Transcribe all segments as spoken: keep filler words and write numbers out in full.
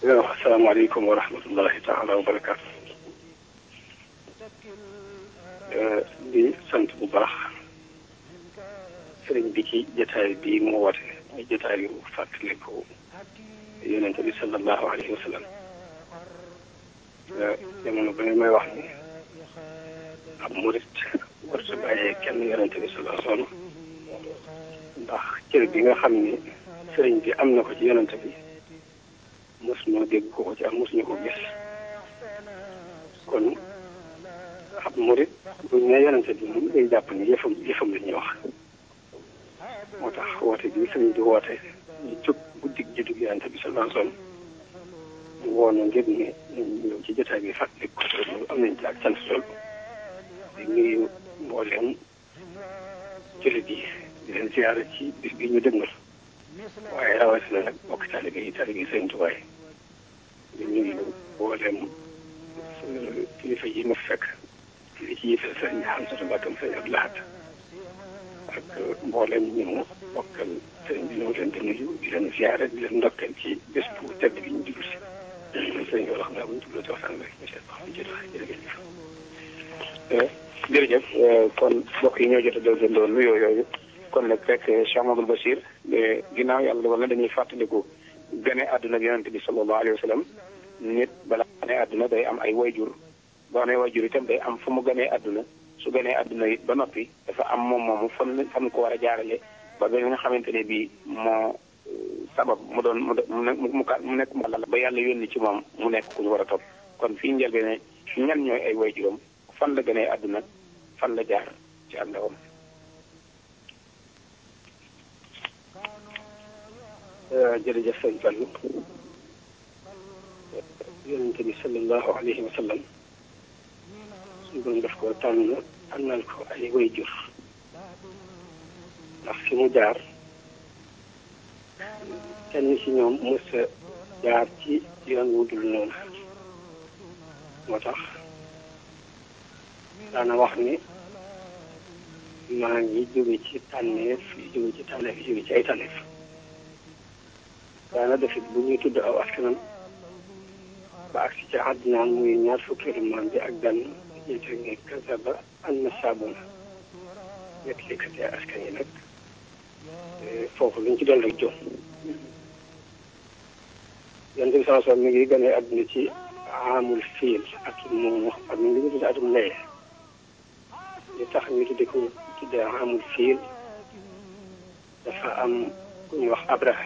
asalaamaaleykum wa rahmatullahi taala wa barakaatu. di sant bu baax sëriñ bi ci jotaay bi mu woote muy jotaayu fàttaliku yonente bi sallallahu alayhi wa sallam. jamono ba may wax ni ab murit warta bàyyee kenn yonente bi sallallahu alayhi wa sallam ndax cër bi nga xam ni sëriñ bi am na ko ci yonente bi mos noo dégg ko ko ci am mos ñu ko gis kon ab murit buñ ne yonente bi moom day jàpp ni yëfam yëfam la ñuy wax moo tax woote bi sëriñ bi woote ñu jóg guddig juddug yonente bi sallallahu alayhi wa sallam mu woon ngir ne ñu ñëw ci jotaay bi fàttali ko loolu am nañ ci ak sant lool di nuyu mbooleem jullit yi di leen ziyaara ci bis bi ñu dëgmal waaye rawatina nag bokk taalibe yi taalibe yi Sëriñ Tuubaa di nuyu mbooleem kilifa yi ma fekk li ci yëfal sëriñ Hamsatu Mbàkke sëriñ Abdou Lahad ak mbooleem ñu mu bokkal sëriñ bi ñoo leen di nuyu di leen ziyaara di leen ndokkeel ci bés bu tedd bi ñu jublu si sëriñ bi xam naa bu ñu jubloo ci waxtaan rek monsieur Ba ñu jërëjëf jërëjëf kon mbokk yi ñoo jot a déggandoo nuyoo yooyu kon nag fekk Cheikh Mamadou Bachir ginnaaw yàlla wala dañuy fàttaliku gane àdduna bi yonente bi sallallahu alayhi wa sallam nit bala gane àdduna day am ay wayjur boo amee wayjur itam day am fu mu ganee àdduna su ganee àdduna it ba noppi dafa am moom moomu fan fan ko war a jaarale ba ba nga xamante ne bii moo sabab mu doon mu mu mu nekk mu ba yàlla yónni ci moom mu nekk ku ñu war a topp kon fii njëlbeen ne ñan ñooy ay wayjuram fan la ganee àdduna fan la jaar ci ak ndawam. jërëjëf sëñ Fallou yonente bi sallallahu alayhi wa sallam suñu borom daf ko tànn tànnal ko ay wayjur ndax fi mu jaar kenn ci ñoom mës a jaar ci yoon wu dul noonu moo tax daana wax ni maa ngi jóge ci tànneef yi jóge ci tànneef yi jóge ci ay tànneef daana defit bu ñuy tudd aw askanam ba agsi ci àddinaan muy ñaar fukkeelu maam bi ak benn ñeente ne kasaba an na saabuna ñett likkatee askan yi nag foofu luñ ci doon rek jom yonent bi sallallahu alayhi wa sallam mi ngi gane àdduna ci amul fiil ak moom ak mi ngi ñu tudde atum laye li tax ñu tudde ko tuddee amul fiil dafa am ku ñuy wax Abraha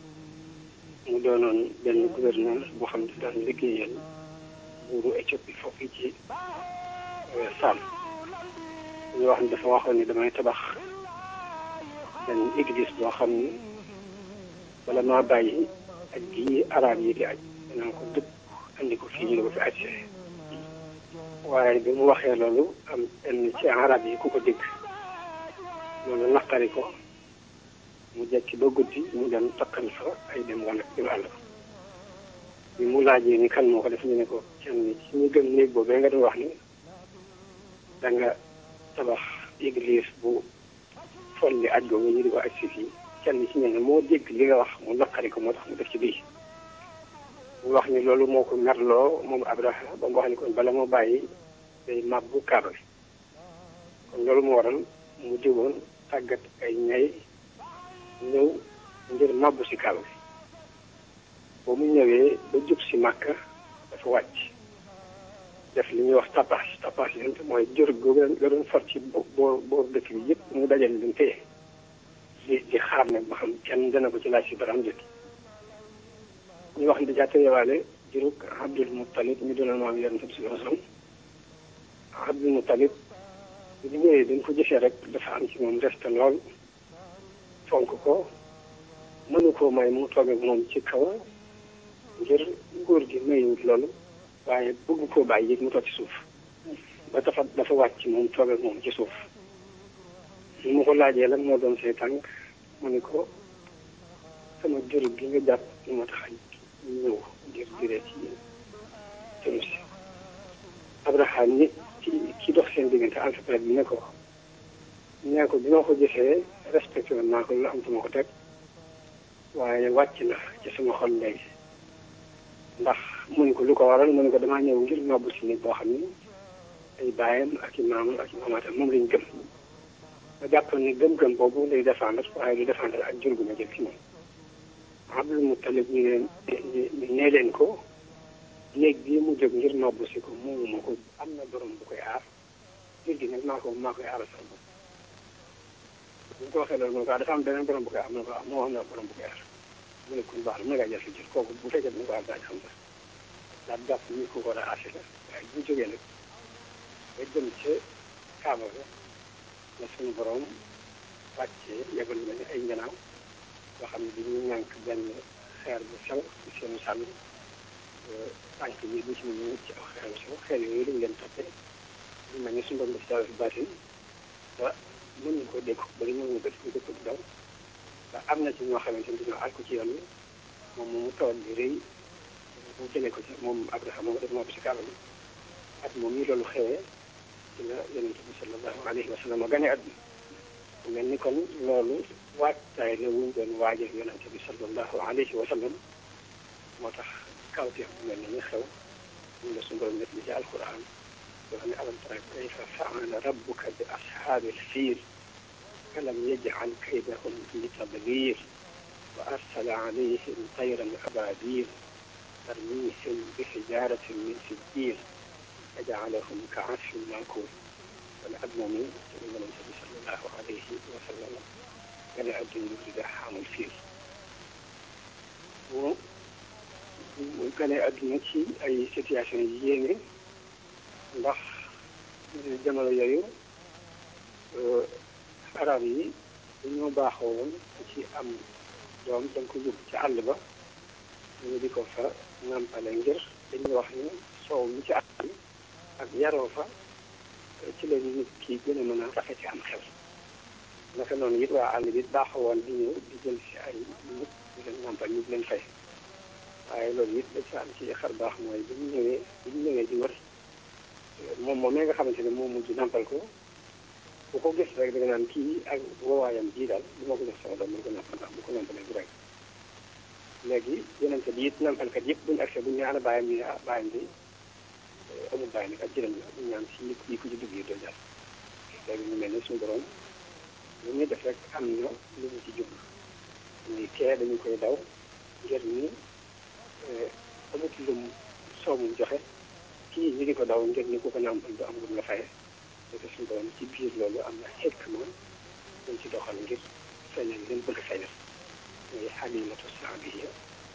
mu doonoon benn gouverneur boo xam ne daan liggéeyal buuru Éthiopie foofu ci Sam ñu wax ni dafa waxoon ni damay tabax benn église boo xam ni wala maa bàyyi ak gi arab yi di aj danaa ko dëpp andi ko fii ñu ko fi aj waaye bi mu waxee loolu am benn ci arab yi ku ko dégg loolu naqari ko mu jekki ba guddi mu dem takkal fa ay dem wala dem àll bi mu laajee ni kan moo ko def ñu ne ko kenn ci ñu gën néeg boobee nga doon wax ni da nga tabax église bu folli aj googu ñu di ko aj si fii kenn ci ñenn moo dégg li nga wax mu naqari ko moo tax mu def ci bii mu wax ni loolu moo ko merloo moom Abraha ba mu wax ni kon bala moo bàyyi day màbbu kaaba bi kon loolu moo waral mu jógoon tàggat ay ñay ñëw ngir màbbu si kaaba bi ba mu ñëwee ba jub si Màkka dafa wàcc def li ñuy wax tapas tapas yi mooy jër googu nga doon far ci boor boor dëkk bi yëpp mu dajale leen téye di di xaar nag ba xam kenn dana ko ci laaj si baram jëkk ñu wax ni dajaa téyewaale jurug Abdul Muttalib ñu doon maam Yonent bi sallallahu alayhi wa sallam Abdul Muttalib bi ñu ñëwee dañ ko gisee rek dafa am ci moom respect lool fonk ko mënu koo may mu toog ak moom ci kaw ngir góor gi mayuwut loolu waaye bëgg koo bàyyi yëg mu toog ci suuf ba dafa dafa wàcc moom toog ak moom ci suuf mu ma ko laajee lan moo doon say tànk mu ni ko sama jurug gi nga jàpp lu ma tax ñëw ngir juree ci tënu si Abraham ni ci ki dox seen diggante entreprise bi ne ko nee ko bi ma ko gisee respecté woon naa ko lu am fu ma ko teg waaye wàcc na ci sama xol léegi ndax mun ko lu ko waral mu ne ko damaa ñëw ngir nobbu si nit boo xam ni ay baayam ak i maamam ak i maamaatam moom lañ gëm ma jàpp ni gëm-gëm boobu lay défendre waaye du défendre ak jur gu ma jël ci moom Abdul Muttalib ñu leen nee leen ko néeg bii mu jóg ngir nobbu si ko moomu ma ko am na borom bu koy aar jur gi nag maa ko maa koy aaral sama bopp bu ñu ko waxee loolu mu ne ko dafa am beneen borom bu koy aar mu ne ko moo am na borom bu koy aar mu ne kon baax na mën ngaa jël sa jur kooku bu fekkee dañu ko aar daal xam sax daal jàpp ni ku ko war a aar la waaye bu ñu jógee nag ba jëm ca Kaaba ga la suñu borom wàccee yebal na ni ay njanaaw yoo xam ne dañuy ñànk benn xeer bu sew ci seen sàll tànk yi bu ci ñu ci aw xeer bu sew xeer yooyu lañ leen toppee ñu mel ni suñu borom def ci fi baatin ba mënuñ ko dékku ba li mënuñu ko ñu ko daw ba am na ci ñoo xamante ni dañoo àgg ci yoon wi moom moomu tawal bi rëy mu jëlee ko ci moom Abraha moom def moo ko ci Kaaba bi at moom ñu loolu xewee ci la yonent bi sallallahu alayhi wa sallam gane àdduna mel ni kon loolu waajtaay la wuñ doon waajal yonent bi sallallahu alayhi wa sallam moo tax kawteef bu mel ni ñu xew ñu la suñu borom def li ci alquran yoo xam ne alam tara kayfa fa'ala rabbuka bi ashaabil fiil alam yaj'al kaydahum fi tadliil wa arsala alayhim tayran ababil tarmihim bi hijaaratin min sijjiil فجعلهم كعصف مأكول والعظم من النبي صلى الله عليه وسلم كان الدين رداء الفيل وكان àdduna ci ay situation yi yéeme ndax jamono yooyu arab yi dañoo baaxoo woon ci am doom dañ ko yóbbu ci àll ba ñu di ko fa nàmpale ngir dañuy wax ni soow mi ci àll bi ak yaroo fa ci la nit ki gën a mën a rafet ci am xel naka noonu it waa àll bi baaxoo woon di ñëw di jël si ay nit di leen nàmpal ñu di leen fay waaye loolu it da ci am ci xar baax mooy bi ñu ñëwee bi ñu ñëwee di wër moom moom mi nga xamante ne moom mujj nàmpal ko bu ko gis rek da nga naan kii ak woowaayam jii daal bu ma ko jox sama doom mu ko nàmpal ndax bu ko nàmpalee du rek léegi yonente bi it nàmpalkat yëpp buñu accès buñu ne ana bàyyam ñu ne ah bàyyam bi amul bàyyi nag ak jërëm ñu ñaan si yi ko ci dugg yi doo jàll léegi ñu mel ne suñu borom lu ñuy def rek am na lu ñu ci jublu muy kee dañu koy daw ngir ni amut lu mu soomul joxe kii ñu di ko daw ngir ni ku ko nàmpal du am lu mu la faye te suñu borom ci biir loolu am na xekk moom dañ ci doxal ngir feeñal leen bëgg feeñal muy Halimatu Saadiya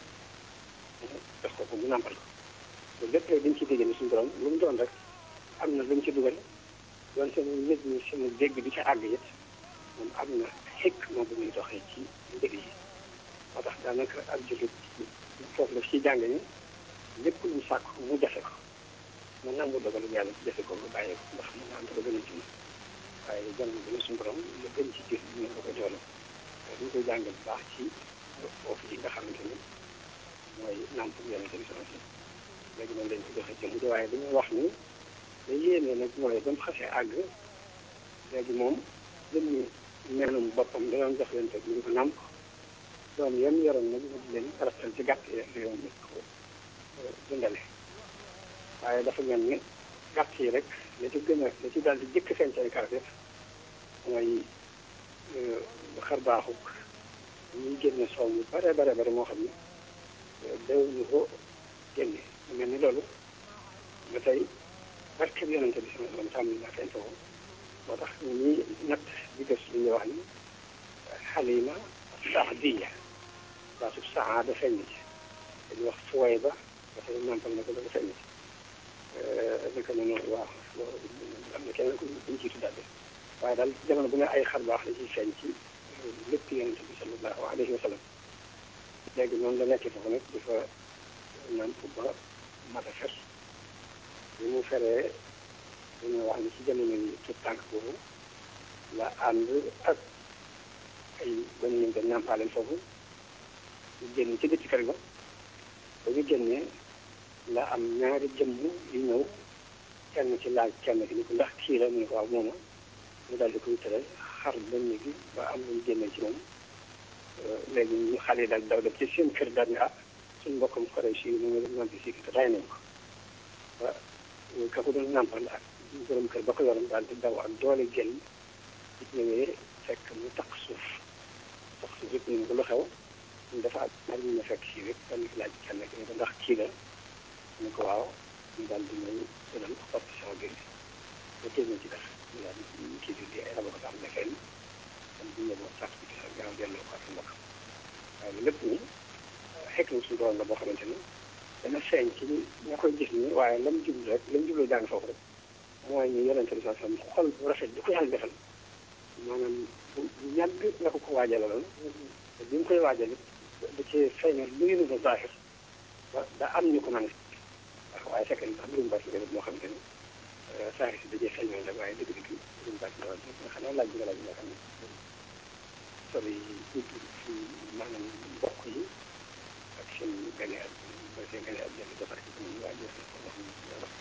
jox ko ko mu nàmpal ko loolu lépp rek dañ ci dégg ni suñu borom lu mu doon rek am na lu mu ci dugal doon seen nit ñi seen dégg bi ci àgg it moom am na xekk moom bu muy doxee ci mbir yi moo tax daanaka ak jullit foofu la ci jàng ni lépp lu mu sàkk mu jafe ko mu nangu dogalu yàlla ci jafe ko mu bàyyee ko ndax mu naan dafa gën a ci mën waaye jamono bi ne suñu borom lu gën ci jëf ñu ko koy doole waaye dañ koy jàngal bu baax ci foofu yi nga xamante ni mooy nàmp yonent bi sallallahu alayhi wasallam léegi noonu dañ ko joxe jëm ji waaye dañuy wax ni da yéene nag mooy ba mu xasee àgg léegi moom jëmmi melum boppam da doon jox leen teg ñu ko nàmp doom yam yoroon nag mu di leen rafetal ci gàtt yi la yoon ko dundale waaye dafa mel ni gàtt yi rek la ci gën a la ci daal di jëkk feeñ ci ay kaafir mooy xar baaxuk ñuy génne soow mu bare bare bare moo xam ne dawuñu ko génne mu mel ni loolu ba tey barke bi yonente bi sama sallam tàmm naa feeñ foofu moo tax ñi natt di gës li ñuy wax ni Halima Saadiya baatub saada feeñ ci dañuy wax suway ba dafay nàmpal na ko loolu feeñ ci naka noonu waaw am na keneen ku ñu ciy tuddaat waaye daal jamono bu ne ay xar baax la ciy feeñ ci lépp yonente bi sallallahu alayhi wa sallam léegi noonu la nekkee foofu nag di fa nàmp ba mat a fer bi mu feree dañoo wax ni ci jamono yi tout tànk boobu la ànd ak ay ba ñu dem nàmpaaleen foofu ñu génn ci bitti kër ga ba ñu génnee la am ñaari jëmm yu ñëw kenn ci laaj kenn ki ni ko ndax kii la mu ne ko waaw mooma ñu daal di koy tëral xar benn gi ba am lu ñu génnee ci moom léegi ñu xale yi daal daw def ci seen kër daal ni ah suñu mbokkam xore si moom la nampi si te ray nañ ko ba ka ko doon nampal ak borom kër ba ko yoroon daal di daw ak doole gel it ñëwee fekk mu takk suuf takk suuf yëpp ñu ko lu xew ñu dafa ak ñu ma fekk si rek dañ laaj kenn ki ne ko ndax kii la ñu ko waaw ñu daal di ñëw jëlal xotti sama biir ba tey nañ ci def ñu daal di kii bi di ay raba ko am ne fenn kon bu ñëw sàkk bi sax gaaw delloo ko ak mbokk waaye lépp ni xekk na suñu doon la boo xamante ni dana feeñ ci ña koy gis ni waaye lam jublu rek lam jublu jàng foofu rek mooy ñu yonente bi sax xol bu rafet di ko yàlla defal maanaam bu bu yàgg nga ko ko waajalaloon te bi mu koy waajal it da cee feeñal lu yëngu sa zahir ba da am ñu ko mën a waaye fekk na sax mbirum bàcc nga moo xamante ni zahir si da cee feeñal rek waaye dëgg-dëgg mbirum bàcc nga nga xam ne laaj bi nga laaj nga xam ne sori ci maanaam mbokk yi ak seen gane ak seen gane ak jënd defar ci suñu waa jëf ko wax ñu ci yàlla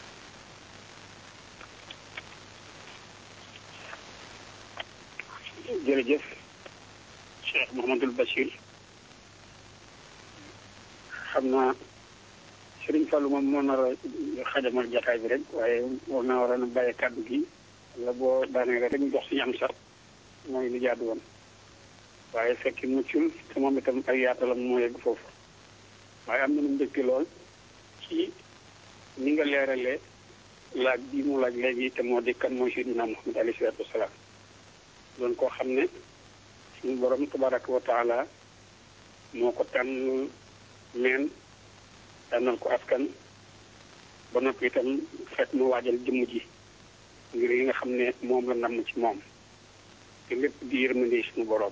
jërëjëf Cheikh Mouhamadul Bachir xam naa Serigne Fallou moom moo nar a xajamal jataay bi rek waaye war naa waroon a bàyyi kàddu gi la boo daanee rek ñu jox suñu am sax mooy li jaadu woon waaye fekki muccul te moom itam ay yaatalam moo yegg foofu waaye am na lu mbégte lool ci ni nga leeralee laaj bi mu laaj léegi te moo di kan mooy Seydina Muhammad alayhi salaatu wasalaam doon koo xam ne suñu borom tabaraka wa taala moo ko tànn meen tànnal ko askan ba noppi itam fekk mu waajal jëmm ji ngir yi nga xam ne moom la namm ci moom te lépp di yërmande suñu borom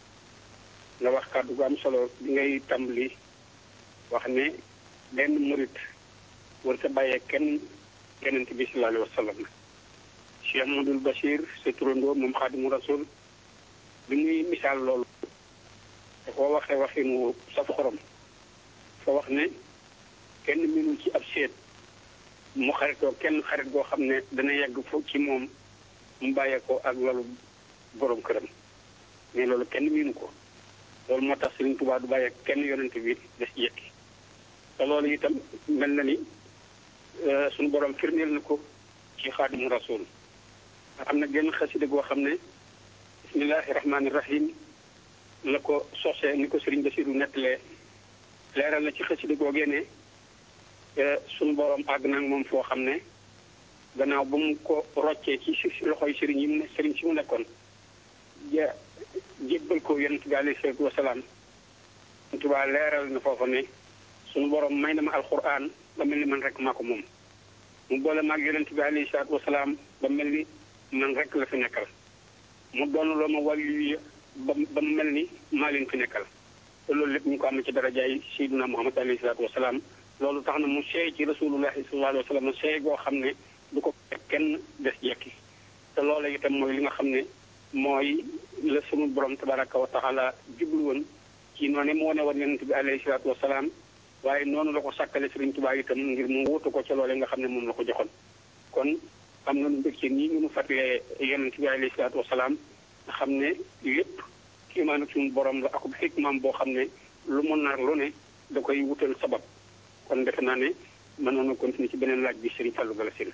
nga wax kàddu gu am solo bi ngay tàmbali wax ne benn murit war sa bàyyee kenn yonent bi sallallahu alayhi wa sallam Cheikh Mouhamadoul Bachir sa turandoo moom Xaadimu Rasul bi muy misaal loolu da koo waxee waxinu saf xorom fa wax ne kenn mënul ci ab seet mu xaritoo kenn xarit goo xam ne dana yegg fu ci moom mu bàyyee ko ak loolu borom këram mais loolu kenn mënu ko loolu moo tax Sëriñ Tuubaa du bàyyee kenn yonent bi des yekki te loolu itam mel na ni suñu borom firndeel na ko ci Xaadimu Rasul am na genn xasida goo xam ne bismillahi rahmaani rahim la ko sosee ni ko Sëriñ Basiru nettalee leeral na ci xasida googee ne suñu borom àgg na moom foo xam ne gannaaw ba mu ko roccee ci si loxoy sëriñ yi mu ne sëriñ si mu nekkoon ja jébbal ko yonent bi alayhi salaatu wasalaam Tuubaa leeral na foofa ne suñu borom may na ma alquran ba mel ni man rek maa ko moom mu boole maag yonent bi alayhi salaatu wasalaam ba mel ni man rek la fi nekkal mu doon loo ma wàllu ba ba mu mel ni maa leen fi nekkal te loolu lépp ñu ko am ci darajaay Seydina Muhammad alayhi salaatu wasalaam loolu tax na mu seey ci rasulullahi sallallahu alayhi wa sallam seey goo xam ne du ko kenn des yekki te loolu itam mooy li nga xam ne mooy la sunu borom tabaraka wa taala jublu woon ci noonu mu wane woon yonent bi alayhi salaatu wasalaam waaye noonu la ko sàkkale Sëriñ Tuubaa itam ngir mu wutu ko ca loole nga xam ne moom la ko joxoon kon am na nu mbégte nii ñu nu fàttalee yonent bi alayhi salaatu wasalaam nga xam ne lépp kiimaanu suñu borom la akub xikmaam boo xam ne lu mu nar lu ne da koy wutal sabab kon defe naa ne mënoon na continuer ci beneen laaj bi Sëriñ Fallou Galassine.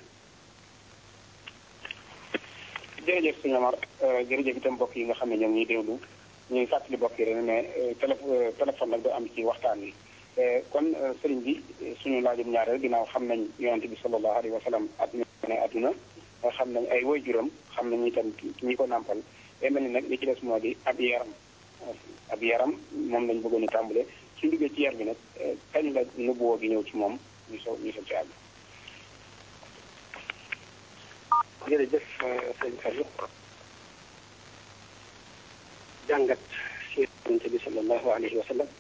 jërëjëf sëñ Omar jërëjëf itam mbokk yi nga xam ne ñoom ñuy déglu ñuy fàttali mbokk yi rek ne télé téléphone nag du am ci waxtaan wi kon sëriñ bi suñu laajum ñaareel ginnaaw xam nañ yonent bi sallallahu alayhi wa sallam at mi ne adduna xam nañ ay waajuram xam nañ itam ñi ko nàmpal day mel ni nag li ci des moo di ab yaram ab yaram moom lañ bëggoon a tàmbale suñu duggee ci yar bi nag kañ la nubuwoo gi ñëw ci moom ñu so ñu so ci àgg. jërëjëf sëñ Fallou jàngat si yonent bi sallallahu alayhi wa sallam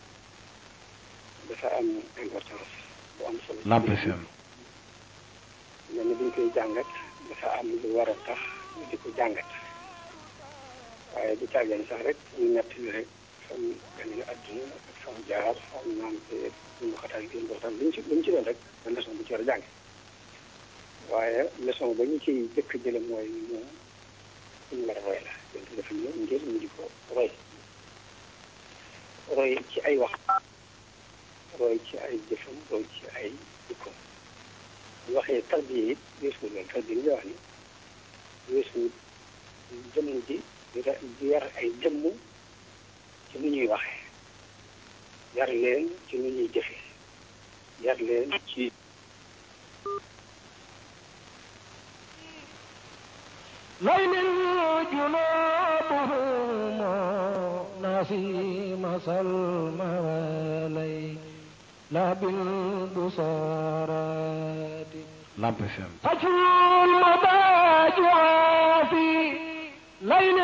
dafa am importance bu am solo. l'impression. mel ni buñ koy jàngat dafa am lu war a tax ñu di ko jàngat waaye du tàggeen sax rek ñu nett li rek fan gane àdduna ak fan jaar fan naan te ñu xataal gi important luñ ci luñ ci doon rek man leçon bu ci war a jàng waaye leçon ba ñu ciy jëkk jële mooy ñu ñu war a roy la donc dafa ñëw ngir ñu di ko roy roy ci ay wax roy ci ay jëfam roy ci ay jikkoom bu waxee tarbiya it weesuwul loolu tarbiya li nga wax ni weesuwul jëmm ji di yar ay jëmm ci nu ñuy waxee yar leen ci nu ñuy jëfee yar leen ci ليل جنوبهم نسيم سلمى لا بالبصارات لامب فم تجول المضاجع في ليل